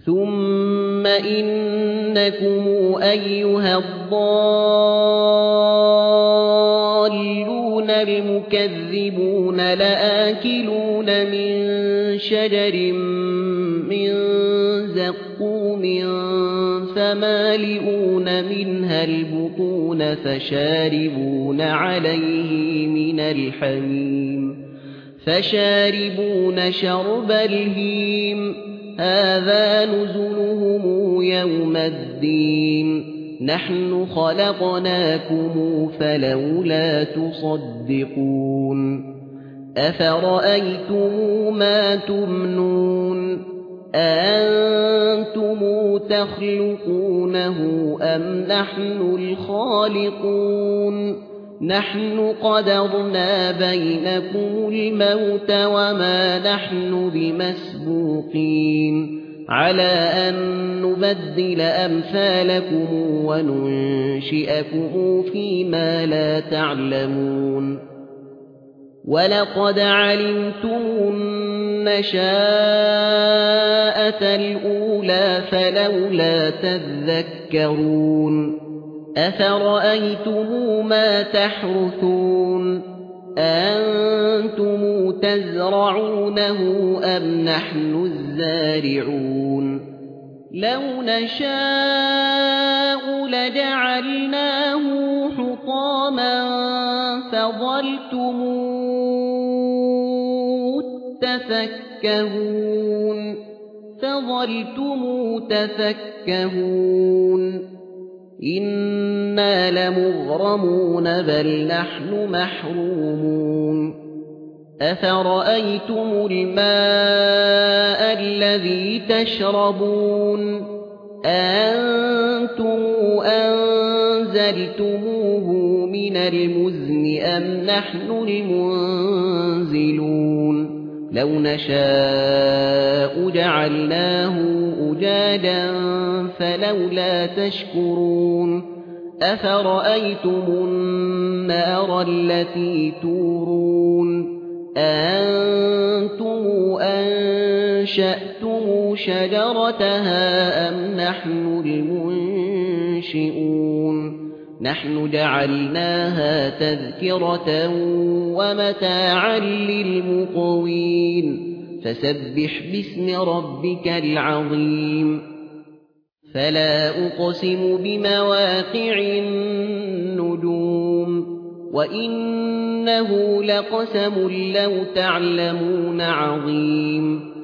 ثم إنكم أيها الضالون المكذبون لآكلون من شجر من زقوم فمالئون منها البطون فشاربون عليه من الحميم فشاربون شرب الهيم هذا نزلهم يوم الدين نحن خلقناكم فلولا تصدقون أفرأيتم ما تمنون أأنتم تخلقونه أم نحن الخالقون نحن قدرنا بينكم الموت وما نحن بمسبوقين على أن نبدل أمثالكم وننشئكم فيما لا تعلمون ولقد علمتم النشاءة الأولى فلولا تذكرون أفرأيتم ما تحرثون أنتم تزرعونه أم نحن الزارعون لو نشاء لجعلناه حطاما فظلتم تفكهون إنا لمغرمون بل نحن محرومون أفرأيتم الماء الذي تشربون أأنتم أنزلتموه من المزن أم نحن المنزلون لو نشاء جعلناه أجاجا فلولا تشكرون أفرأيتم النار التي تورون أأنتم أنشأتم شجرتها أم نحن المنشئون نحن جعلناها تذكرة ومتاعا للمقوين فسبح باسم ربك العظيم فلا أقسم بمواقع النجوم وإنه لقسم لو تعلمون عظيم